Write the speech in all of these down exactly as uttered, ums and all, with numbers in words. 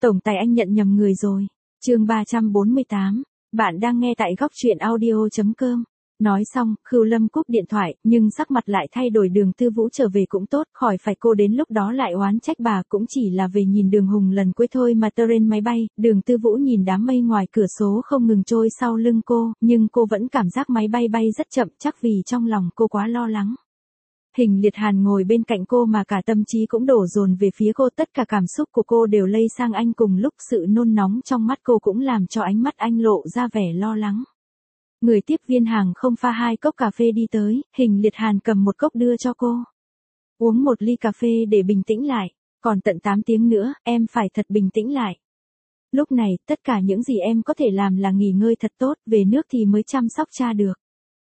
Tổng tài anh nhận nhầm người rồi. Chương ba trăm bốn mươi tám. Bạn đang nghe tại góc truyện audio chấm com. Nói xong, Khưu Lâm cúp điện thoại, nhưng sắc mặt lại thay đổi. Đường Tư Vũ trở về cũng tốt, khỏi phải cô đến lúc đó lại oán trách bà, cũng chỉ là về nhìn Đường Hùng lần cuối thôi mà terrain máy bay. Đường Tư Vũ nhìn đám mây ngoài cửa sổ không ngừng trôi sau lưng cô, nhưng cô vẫn cảm giác máy bay bay rất chậm, chắc vì trong lòng cô quá lo lắng. Hình Liệt Hàn ngồi bên cạnh cô mà cả tâm trí cũng đổ dồn về phía cô, tất cả cảm xúc của cô đều lây sang anh cùng lúc, sự nôn nóng trong mắt cô cũng làm cho ánh mắt anh lộ ra vẻ lo lắng. Người tiếp viên hàng không pha hai cốc cà phê đi tới, Hình Liệt Hàn cầm một cốc đưa cho cô. Uống một ly cà phê để bình tĩnh lại, còn tận tám tiếng nữa, em phải thật bình tĩnh lại. Lúc này, tất cả những gì em có thể làm là nghỉ ngơi thật tốt, về nước thì mới chăm sóc cha được.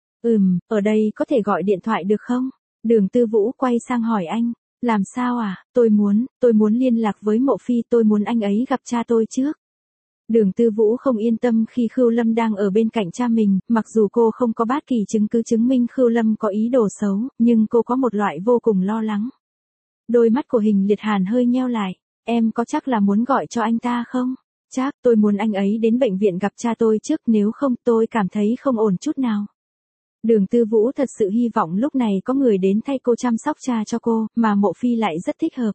Ừm, ở đây có thể gọi điện thoại được không? Đường Tư Vũ quay sang hỏi anh, làm sao à, tôi muốn, tôi muốn liên lạc với Mộ Phi, tôi muốn anh ấy gặp cha tôi trước. Đường Tư Vũ không yên tâm khi Khưu Lâm đang ở bên cạnh cha mình, mặc dù cô không có bất kỳ chứng cứ chứng minh Khưu Lâm có ý đồ xấu, nhưng cô có một loại vô cùng lo lắng. Đôi mắt của Hình Liệt Hàn hơi nheo lại, em có chắc là muốn gọi cho anh ta không? Chắc, tôi muốn anh ấy đến bệnh viện gặp cha tôi trước, nếu không tôi cảm thấy không ổn chút nào. Đường Tư Vũ thật sự hy vọng lúc này có người đến thay cô chăm sóc cha cho cô, mà Mộ Phi lại rất thích hợp.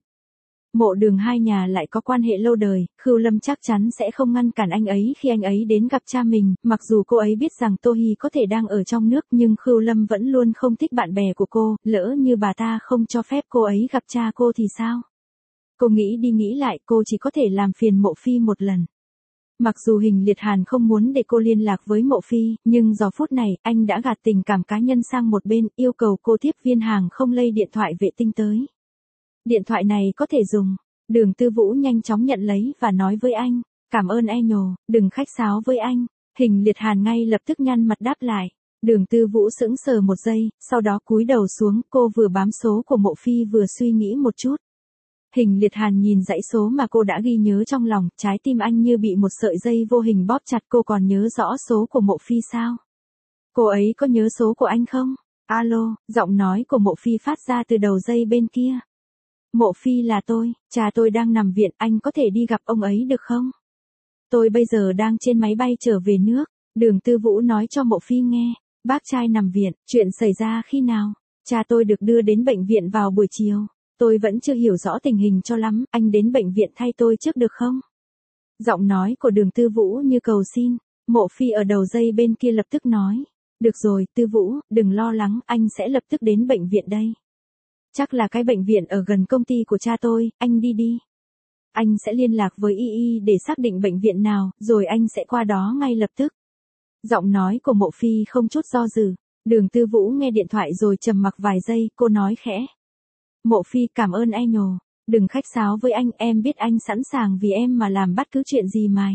Mộ Đường hai nhà lại có quan hệ lâu đời, Khưu Lâm chắc chắn sẽ không ngăn cản anh ấy khi anh ấy đến gặp cha mình, mặc dù cô ấy biết rằng Tô Hi có thể đang ở trong nước, nhưng Khưu Lâm vẫn luôn không thích bạn bè của cô, lỡ như bà ta không cho phép cô ấy gặp cha cô thì sao? Cô nghĩ đi nghĩ lại, cô chỉ có thể làm phiền Mộ Phi một lần. Mặc dù Hình Liệt Hàn không muốn để cô liên lạc với Mộ Phi, nhưng giờ phút này, anh đã gạt tình cảm cá nhân sang một bên, yêu cầu cô tiếp viên hàng không lây điện thoại vệ tinh tới. Điện thoại này có thể dùng. Đường Tư Vũ nhanh chóng nhận lấy và nói với anh, cảm ơn em nhồ, đừng khách sáo với anh. Hình Liệt Hàn ngay lập tức nhăn mặt đáp lại. Đường Tư Vũ sững sờ một giây, sau đó cúi đầu xuống, cô vừa bám số của Mộ Phi vừa suy nghĩ một chút. Hình Liệt Hàn nhìn dãy số mà cô đã ghi nhớ trong lòng, trái tim anh như bị một sợi dây vô hình bóp chặt. Cô còn nhớ rõ số của Mộ Phi sao? Cô ấy có nhớ số của anh không? Alo, giọng nói của Mộ Phi phát ra từ đầu dây bên kia. Mộ Phi là tôi, cha tôi đang nằm viện, anh có thể đi gặp ông ấy được không? Tôi bây giờ đang trên máy bay trở về nước. Đường Tư Vũ nói cho Mộ Phi nghe, bác trai nằm viện, chuyện xảy ra khi nào? Cha tôi được đưa đến bệnh viện vào buổi chiều. Tôi vẫn chưa hiểu rõ tình hình cho lắm, anh đến bệnh viện thay tôi trước được không? Giọng nói của Đường Tư Vũ như cầu xin. Mộ Phi ở đầu dây bên kia lập tức nói, được rồi, Tư Vũ, đừng lo lắng, anh sẽ lập tức đến bệnh viện đây. Chắc là cái bệnh viện ở gần công ty của cha tôi, anh đi đi. Anh sẽ liên lạc với Y Y để xác định bệnh viện nào, rồi anh sẽ qua đó ngay lập tức. Giọng nói của Mộ Phi không chút do dự. Đường Tư Vũ nghe điện thoại rồi trầm mặc vài giây, cô nói khẽ. Mộ Phi, cảm ơn anh nhồ, đừng khách sáo với anh, em biết anh sẵn sàng vì em mà làm bất cứ chuyện gì mà.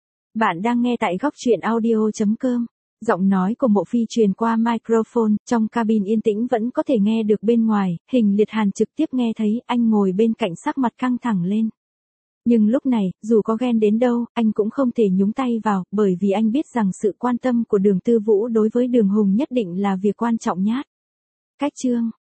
Bạn đang nghe tại góc truyện audio chấm com. Giọng nói của Mộ Phi truyền qua microphone, trong cabin yên tĩnh vẫn có thể nghe được bên ngoài. Hình Liệt Hàn trực tiếp nghe thấy, anh ngồi bên cạnh sắc mặt căng thẳng lên. Nhưng lúc này, dù có ghen đến đâu, anh cũng không thể nhúng tay vào, bởi vì anh biết rằng sự quan tâm của Đường Tư Vũ đối với Đường Hùng nhất định là việc quan trọng nhất. Cách chương